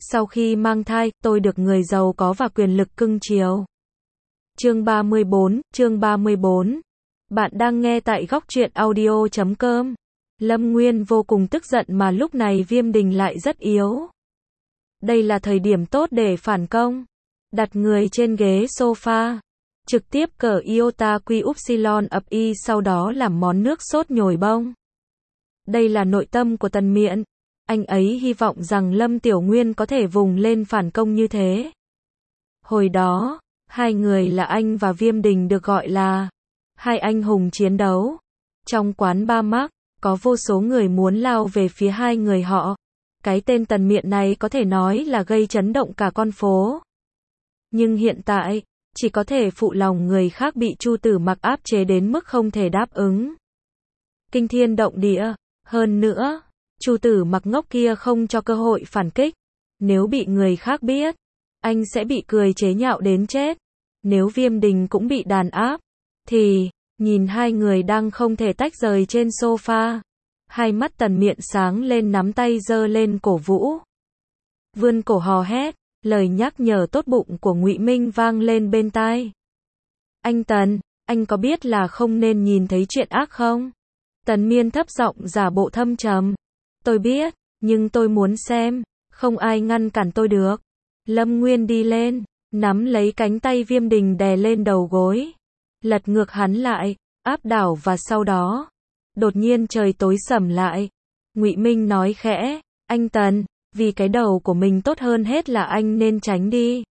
Sau khi mang thai, tôi được người giàu có và quyền lực cưng chiều. Chương 34. Bạn đang nghe tại góc truyện audio.com. Lâm Nguyên vô cùng tức giận mà lúc này Viêm Đình lại rất yếu. Đây là thời điểm tốt để phản công. Đặt người trên ghế sofa. Trực tiếp cờ iota quy upsilon ập y, sau đó làm món nước sốt nhồi bông. Đây là nội tâm của Tần Miện. Anh ấy hy vọng rằng Lâm Tiểu Nguyên có thể vùng lên phản công như thế. Hồi đó, hai người là anh và Viêm Đình được gọi là hai anh hùng chiến đấu. Trong quán bar Mark, có vô số người muốn lao về phía hai người họ. Cái tên Tần Miện này có thể nói là gây chấn động cả con phố. Nhưng hiện tại, chỉ có thể phụ lòng người khác bị Chu Tử Mặc áp chế đến mức không thể đáp ứng. Kinh thiên động địa, hơn nữa, Chu Tử Mặc ngốc kia không cho cơ hội phản kích. Nếu bị người khác biết, anh sẽ bị cười chế nhạo đến chết. Nếu Viêm Đình cũng bị đàn áp, thì, nhìn hai người đang không thể tách rời trên sofa. Hai mắt Tần Miện sáng lên, nắm tay giơ lên cổ vũ. Vươn cổ hò hét, lời nhắc nhở tốt bụng của Ngụy Minh vang lên bên tai. Anh Tần, anh có biết là không nên nhìn thấy chuyện ác không? Tần Miên thấp giọng giả bộ thâm trầm. Tôi biết, nhưng tôi muốn xem, không ai ngăn cản tôi được. Lâm Nguyên đi lên, nắm lấy cánh tay Viêm Đình đè lên đầu gối. Lật ngược hắn lại, áp đảo và sau đó, đột nhiên trời tối sầm lại. Ngụy Minh nói khẽ, anh Tần, vì cái đầu của mình tốt hơn hết là anh nên tránh đi.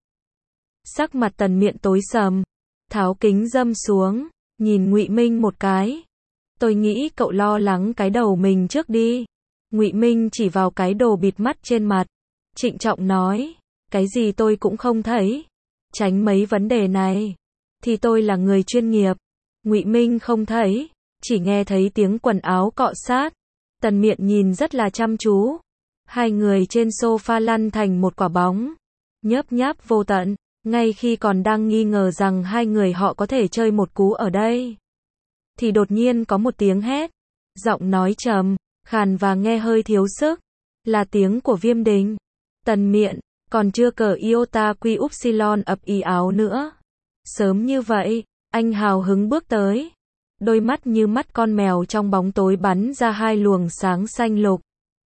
Sắc mặt Tần Miện tối sầm, tháo kính râm xuống, nhìn Ngụy Minh một cái. Tôi nghĩ cậu lo lắng cái đầu mình trước đi. Ngụy Minh chỉ vào cái đồ bịt mắt trên mặt, trịnh trọng nói, cái gì tôi cũng không thấy. Tránh mấy vấn đề này, thì tôi là người chuyên nghiệp. Ngụy Minh không thấy, chỉ nghe thấy tiếng quần áo cọ sát. Tần Miện nhìn rất là chăm chú. Hai người trên sofa lăn thành một quả bóng, nhớp nháp vô tận, ngay khi còn đang nghi ngờ rằng hai người họ có thể chơi một cú ở đây. Thì đột nhiên có một tiếng hét, giọng nói trầm, khàn và nghe hơi thiếu sức, là tiếng của Viêm Đình. Tần Miện, còn chưa cờ iota quy upsilon ập y áo nữa. Sớm như vậy, anh hào hứng bước tới. Đôi mắt như mắt con mèo trong bóng tối bắn ra hai luồng sáng xanh lục.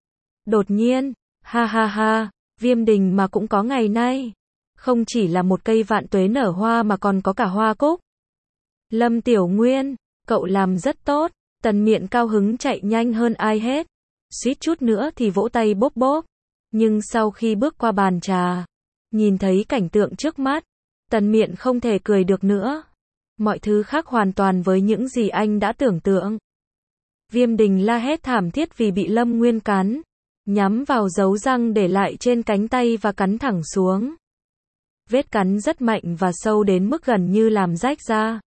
Đột nhiên, ha ha ha, Viêm Đình mà cũng có ngày nay. Không chỉ là một cây vạn tuế nở hoa mà còn có cả hoa cúc. Lâm Tiểu Nguyên, cậu làm rất tốt. Tần Miện cao hứng chạy nhanh hơn ai hết. Suýt chút nữa thì vỗ tay bốp bốp. Nhưng sau khi bước qua bàn trà, nhìn thấy cảnh tượng trước mắt, Tần Miện không thể cười được nữa. Mọi thứ khác hoàn toàn với những gì anh đã tưởng tượng. Viêm Đình la hét thảm thiết vì bị Lâm Nguyên cắn, nhắm vào dấu răng để lại trên cánh tay và cắn thẳng xuống. Vết cắn rất mạnh và sâu đến mức gần như làm rách da.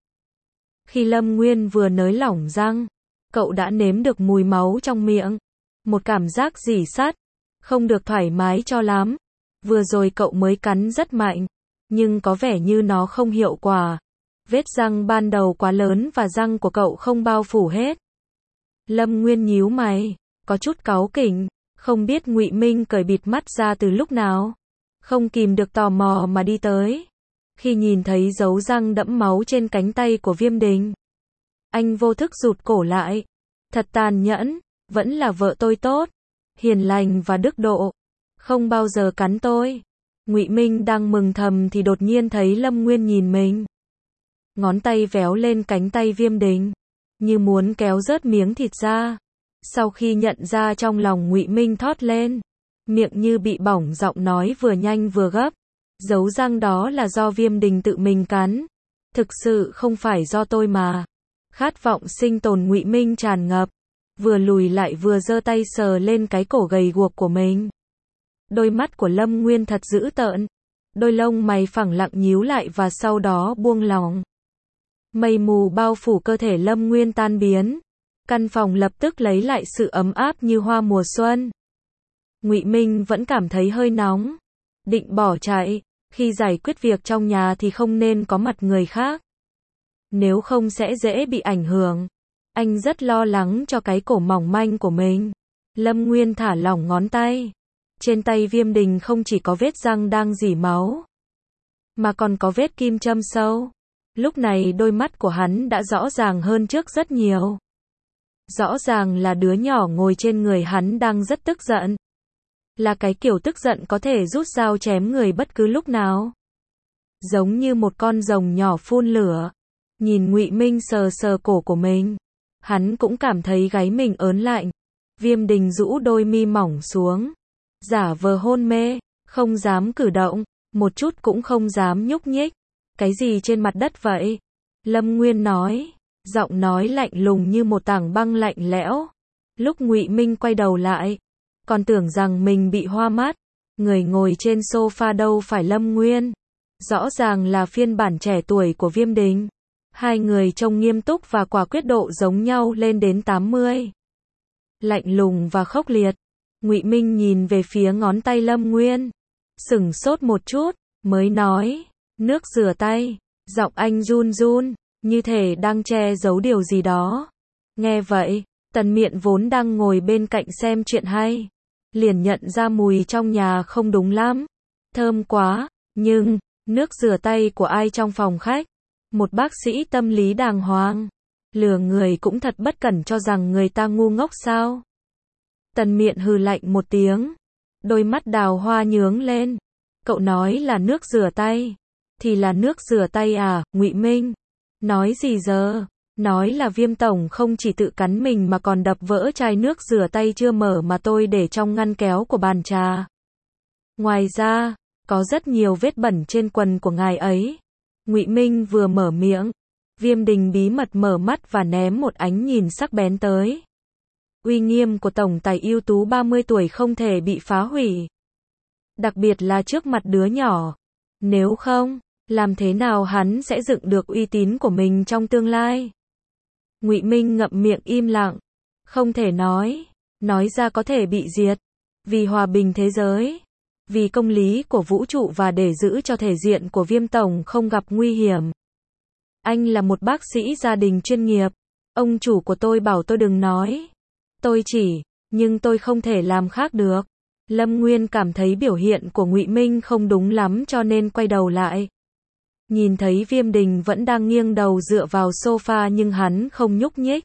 Khi Lâm Nguyên vừa nới lỏng răng, cậu đã nếm được mùi máu trong miệng. Một cảm giác rỉ sắt, không được thoải mái cho lắm. Vừa rồi cậu mới cắn rất mạnh, nhưng có vẻ như nó không hiệu quả. Vết răng ban đầu quá lớn và răng của cậu không bao phủ hết. Lâm Nguyên nhíu mày, có chút cáu kỉnh, không biết Ngụy Minh cởi bịt mắt ra từ lúc nào. Không kìm được tò mò mà đi tới. Khi nhìn thấy dấu răng đẫm máu trên cánh tay của Viêm Đình, anh vô thức rụt cổ lại. Thật tàn nhẫn, vẫn là vợ tôi tốt, hiền lành và đức độ, không bao giờ cắn tôi. Ngụy Minh đang mừng thầm thì đột nhiên thấy Lâm Nguyên nhìn mình. Ngón tay véo lên cánh tay Viêm Đình, như muốn kéo rớt miếng thịt ra. Sau khi nhận ra, trong lòng Ngụy Minh thót lên, miệng như bị bỏng, giọng nói vừa nhanh vừa gấp. Dấu răng đó là do Viêm Đình tự mình cắn, thực sự không phải do tôi mà. Khát vọng sinh tồn Ngụy Minh tràn ngập, vừa lùi lại vừa giơ tay sờ lên cái cổ gầy guộc của mình. Đôi mắt của Lâm Nguyên thật dữ tợn, đôi lông mày phẳng lặng nhíu lại và sau đó buông lỏng. Mây mù bao phủ cơ thể Lâm Nguyên tan biến, căn phòng lập tức lấy lại sự ấm áp như hoa mùa xuân. Ngụy Minh vẫn cảm thấy hơi nóng, định bỏ chạy. Khi giải quyết việc trong nhà thì không nên có mặt người khác, nếu không sẽ dễ bị ảnh hưởng. Anh rất lo lắng cho cái cổ mỏng manh của mình. Lâm Nguyên thả lỏng ngón tay, Trên tay Viêm Đình không chỉ có vết răng đang rỉ máu, mà còn có vết kim châm sâu. Lúc này đôi mắt của hắn đã rõ ràng hơn trước rất nhiều. Rõ ràng là đứa nhỏ ngồi trên người hắn đang rất tức giận. Là cái kiểu tức giận có thể rút dao chém người bất cứ lúc nào. Giống như một con rồng nhỏ phun lửa. Nhìn Ngụy Minh sờ sờ cổ của mình, hắn cũng cảm thấy gáy mình ớn lạnh. Viêm Đình rũ đôi mi mỏng xuống, giả vờ hôn mê, không dám cử động, một chút cũng không dám nhúc nhích. Cái gì trên mặt đất vậy? Lâm Nguyên nói, giọng nói lạnh lùng như một tảng băng lạnh lẽo. Lúc Ngụy Minh quay đầu lại, còn tưởng rằng mình bị hoa mắt. Người ngồi trên sofa đâu phải Lâm Nguyên, rõ ràng là phiên bản trẻ tuổi của Viêm Đình. Hai người trông nghiêm túc và quả quyết độ giống nhau lên đến 80. Lạnh lùng và khốc liệt. Ngụy Minh nhìn về phía ngón tay Lâm Nguyên, sửng sốt một chút, mới nói, nước rửa tay. Giọng anh run run, như thể đang che giấu điều gì đó. Nghe vậy, Tần Miện vốn đang ngồi bên cạnh xem chuyện hay, liền nhận ra mùi trong nhà không đúng lắm. Thơm quá, nhưng, nước rửa tay của ai trong phòng khách? Một bác sĩ tâm lý đàng hoàng. Lừa người cũng thật bất cẩn cho rằng người ta ngu ngốc sao? Tần Miện hừ lạnh một tiếng. Đôi mắt đào hoa nhướng lên. Cậu nói là nước rửa tay. Thì là nước rửa tay à, Ngụy Minh? Nói gì giờ? Nói là Viêm tổng không chỉ tự cắn mình mà còn đập vỡ chai nước rửa tay chưa mở mà tôi để trong ngăn kéo của bàn trà. Ngoài ra, có rất nhiều vết bẩn trên quần của ngài ấy. Ngụy Minh vừa mở miệng, Viêm Đình bí mật mở mắt và ném một ánh nhìn sắc bén tới. Uy nghiêm của tổng tài ưu tú 30 tuổi không thể bị phá hủy. Đặc biệt là trước mặt đứa nhỏ. Nếu không, làm thế nào hắn sẽ dựng được uy tín của mình trong tương lai? Ngụy Minh ngậm miệng im lặng. Không thể nói ra có thể bị diệt. Vì hòa bình thế giới, vì công lý của vũ trụ và để giữ cho thể diện của Viêm tổng không gặp nguy hiểm. Anh là một bác sĩ gia đình chuyên nghiệp. Ông chủ của tôi bảo tôi đừng nói. Nhưng tôi không thể làm khác được. Lâm Nguyên cảm thấy biểu hiện của Ngụy Minh không đúng lắm cho nên quay đầu lại. Nhìn thấy Viêm Đình vẫn đang nghiêng đầu dựa vào sofa nhưng hắn không nhúc nhích.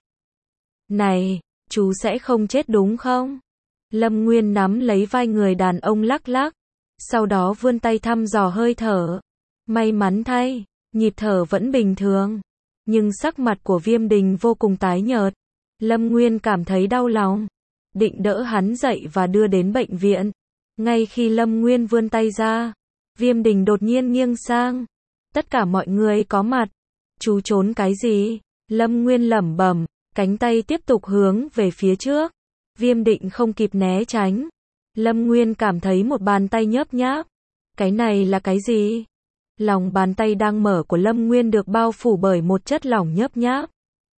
Này, chú sẽ không chết đúng không? Lâm Nguyên nắm lấy vai người đàn ông lắc lắc. Sau đó vươn tay thăm dò hơi thở. May mắn thay, nhịp thở vẫn bình thường. Nhưng sắc mặt của Viêm Đình vô cùng tái nhợt. Lâm Nguyên cảm thấy đau lòng. Định đỡ hắn dậy và đưa đến bệnh viện. Ngay khi Lâm Nguyên vươn tay ra, Viêm Đình đột nhiên nghiêng sang. Tất cả mọi người có mặt. Chú trốn cái gì? Lâm Nguyên lẩm bẩm, cánh tay tiếp tục hướng về phía trước. Viêm Định không kịp né tránh. Lâm Nguyên cảm thấy một bàn tay nhớp nháp. Cái này là cái gì? Lòng bàn tay đang mở của Lâm Nguyên được bao phủ bởi một chất lỏng nhớp nháp.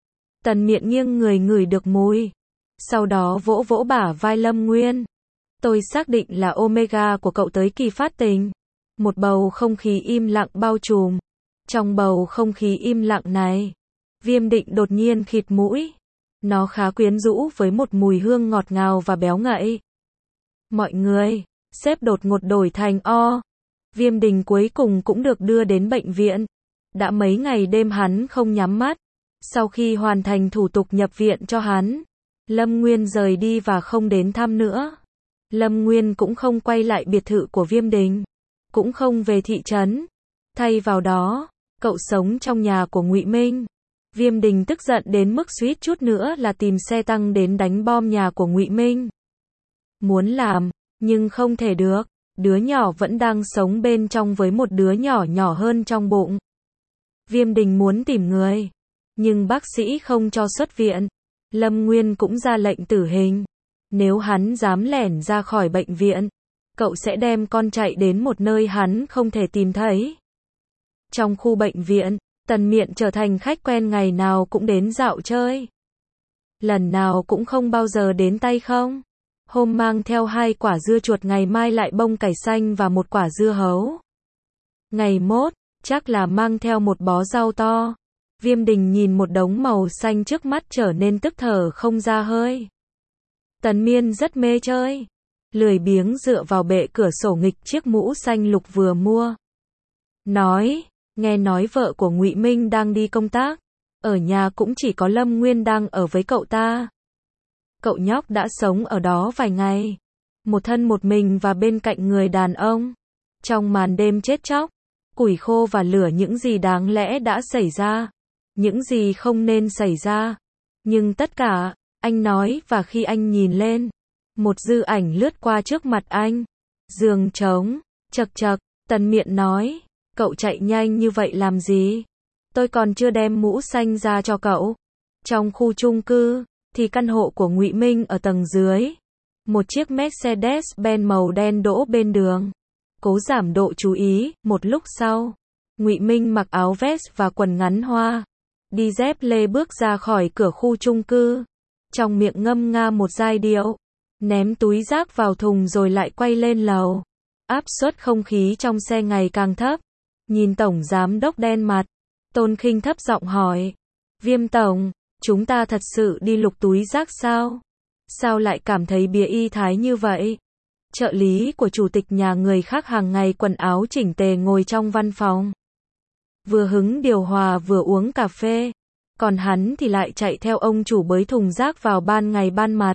Tần Miện nghiêng người ngửi được mùi. Sau đó vỗ vỗ bả vai Lâm Nguyên. Tôi xác định là Omega của cậu tới kỳ phát tình. Một bầu không khí im lặng bao trùm. Trong bầu không khí im lặng này, Viêm Định đột nhiên khịt mũi. Nó khá quyến rũ với một mùi hương ngọt ngào và béo ngậy. Mọi người, sếp đột ngột đổi thành O. Viêm Đình cuối cùng cũng được đưa đến bệnh viện. Đã mấy ngày đêm hắn không nhắm mắt. Sau khi hoàn thành thủ tục nhập viện cho hắn, Lâm Nguyên rời đi và không đến thăm nữa. Lâm Nguyên cũng không quay lại biệt thự của Viêm Đình, cũng không về thị trấn. Thay vào đó, cậu sống trong nhà của Ngụy Minh. Viêm Đình tức giận đến mức suýt chút nữa là tìm xe tăng đến đánh bom nhà của Ngụy Minh. Muốn làm, nhưng không thể được. Đứa nhỏ vẫn đang sống bên trong với một đứa nhỏ nhỏ hơn trong bụng. Viêm Đình muốn tìm người, nhưng bác sĩ không cho xuất viện. Lâm Nguyên cũng ra lệnh tử hình. Nếu hắn dám lẻn ra khỏi bệnh viện, cậu sẽ đem con chạy đến một nơi hắn không thể tìm thấy. Trong khu bệnh viện, Tần Miện trở thành khách quen ngày nào cũng đến dạo chơi. Lần nào cũng không bao giờ đến tay không. Hôm mang theo 2 quả dưa chuột, ngày mai lại bông cải xanh và 1 quả dưa hấu. Ngày mốt, chắc là mang theo 1 bó rau to. Viêm Đình nhìn một đống màu xanh trước mắt trở nên tức thở không ra hơi. Tần Miên rất mê chơi. lười biếng dựa vào bệ cửa sổ nghịch chiếc mũ xanh lục vừa mua. Nói, nghe nói vợ của Ngụy Minh đang đi công tác, ở nhà cũng chỉ có Lâm Nguyên đang ở với cậu ta. Cậu nhóc đã sống ở đó vài ngày, một thân một mình và bên cạnh người đàn ông. Trong màn đêm chết chóc, củi khô và lửa, những gì đáng lẽ đã xảy ra, những gì không nên xảy ra. Nhưng tất cả, anh nói, và khi anh nhìn lên, một dư ảnh lướt qua trước mặt anh. Giường trống, chật chật, Tần Miện nói, cậu chạy nhanh như vậy làm gì? Tôi còn chưa đem mũ xanh ra cho cậu. Trong khu chung cư, thì căn hộ của Ngụy Minh ở tầng dưới. Một chiếc Mercedes-Benz màu đen đỗ bên đường. Cố giảm độ chú ý, một lúc sau, Ngụy Minh mặc áo vest và quần ngắn hoa, đi dép lê bước ra khỏi cửa khu chung cư, trong miệng ngâm nga một giai điệu, ném túi rác vào thùng rồi lại quay lên lầu. Áp suất không khí trong xe ngày càng thấp. Nhìn tổng giám đốc đen mặt, Tôn Khinh thấp giọng hỏi, Viêm tổng, chúng ta thật sự đi lục túi rác sao? Sao lại cảm thấy bía y thái như vậy? Trợ lý của chủ tịch nhà người khác hàng ngày quần áo chỉnh tề ngồi trong văn phòng, vừa hứng điều hòa vừa uống cà phê, còn hắn thì lại chạy theo ông chủ bới thùng rác vào ban ngày ban mặt.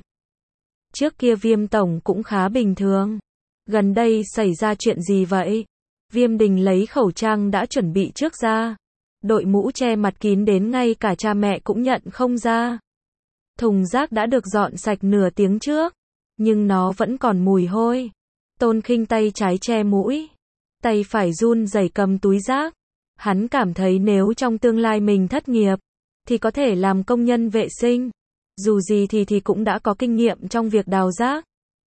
Trước kia Viêm tổng cũng khá bình thường. Gần đây xảy ra chuyện gì vậy? Viêm Đình lấy khẩu trang đã chuẩn bị trước ra, đội mũ che mặt kín đến ngay cả cha mẹ cũng nhận không ra. Thùng rác đã được dọn sạch nửa tiếng trước, nhưng nó vẫn còn mùi hôi. Tôn Khinh tay trái che mũi, tay phải run rẩy cầm túi rác. Hắn cảm thấy nếu trong tương lai mình thất nghiệp, thì có thể làm công nhân vệ sinh. Dù gì thì cũng đã có kinh nghiệm trong việc đào rác.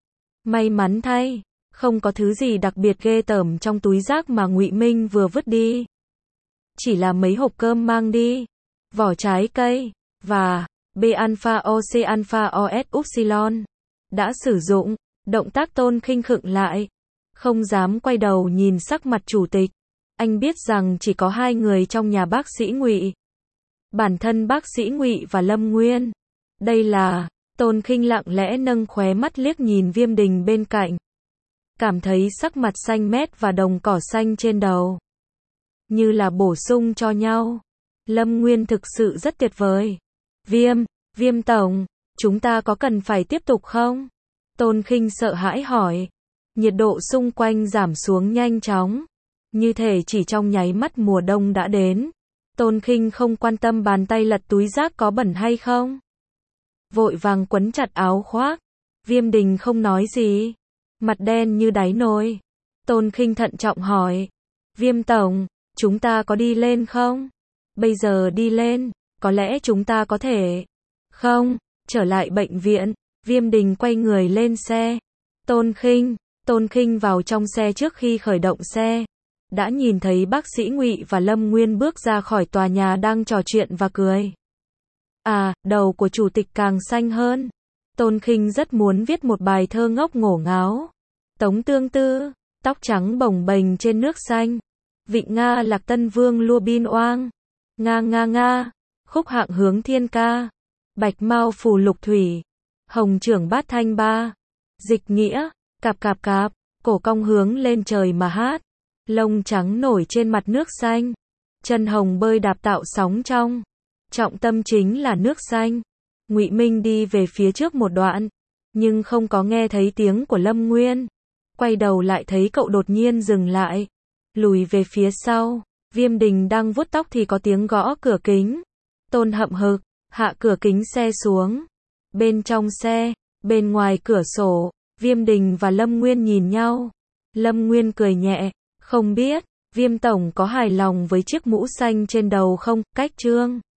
May mắn thay, không có thứ gì đặc biệt ghê tởm trong túi rác mà Ngụy Minh vừa vứt đi. Chỉ là mấy hộp cơm mang đi, vỏ trái cây, và B-alpha-OC-alpha-OS-upsilon. Đã sử dụng, động tác Tôn Khinh khựng lại, không dám quay đầu nhìn sắc mặt chủ tịch. Anh biết rằng chỉ có hai người trong nhà bác sĩ Ngụy. Bản thân bác sĩ Ngụy và Lâm Nguyên. Đây là, Tôn Khinh lặng lẽ nâng khóe mắt liếc nhìn Viêm Đình bên cạnh. Cảm thấy sắc mặt xanh mét và đồng cỏ xanh trên đầu như là bổ sung cho nhau. Lâm Nguyên thực sự rất tuyệt vời. Viêm tổng, chúng ta có cần phải tiếp tục không? Tôn Khinh sợ hãi hỏi. Nhiệt độ xung quanh giảm xuống nhanh chóng, như thể chỉ trong nháy mắt mùa đông đã đến. Tôn Khinh không quan tâm bàn tay lật túi rác có bẩn hay không, vội vàng quấn chặt áo khoác. Viêm Đình không nói gì, mặt đen như đáy nồi. Tôn Khinh thận trọng hỏi, Viêm tổng, chúng ta có đi lên không? Bây giờ đi lên, có lẽ chúng ta có thể không trở lại bệnh viện. Viêm Đình quay người lên xe. Tôn Khinh vào trong xe trước khi khởi động xe, đã nhìn thấy bác sĩ Ngụy và Lâm Nguyên bước ra khỏi tòa nhà đang trò chuyện và cười. À, đầu của chủ tịch càng xanh hơn. Tôn Khinh rất muốn viết một bài thơ ngốc ngổ ngáo. Tống Tương Tư, tóc trắng bồng bềnh trên nước xanh. Vịnh Nga Lạc Tân Vương Lua Bin Oang. Nga nga nga, khúc hạng hướng thiên ca. Bạch Mao phù lục thủy. Hồng trưởng bát thanh ba. Dịch nghĩa, cạp cạp cạp, cổ cong hướng lên trời mà hát. Lông trắng nổi trên mặt nước xanh. Chân hồng bơi đạp tạo sóng trong. Trọng tâm chính là nước xanh. Ngụy Minh đi về phía trước một đoạn, nhưng không có nghe thấy tiếng của Lâm Nguyên. Quay đầu lại thấy cậu đột nhiên dừng lại, lùi về phía sau. Viêm Đình đang vuốt tóc thì có tiếng gõ cửa kính. Tôn hậm hực, hạ cửa kính xe xuống. Bên trong xe, bên ngoài cửa sổ, Viêm Đình và Lâm Nguyên nhìn nhau. Lâm Nguyên cười nhẹ, không biết, Viêm tổng có hài lòng với chiếc mũ xanh trên đầu không? Cách trương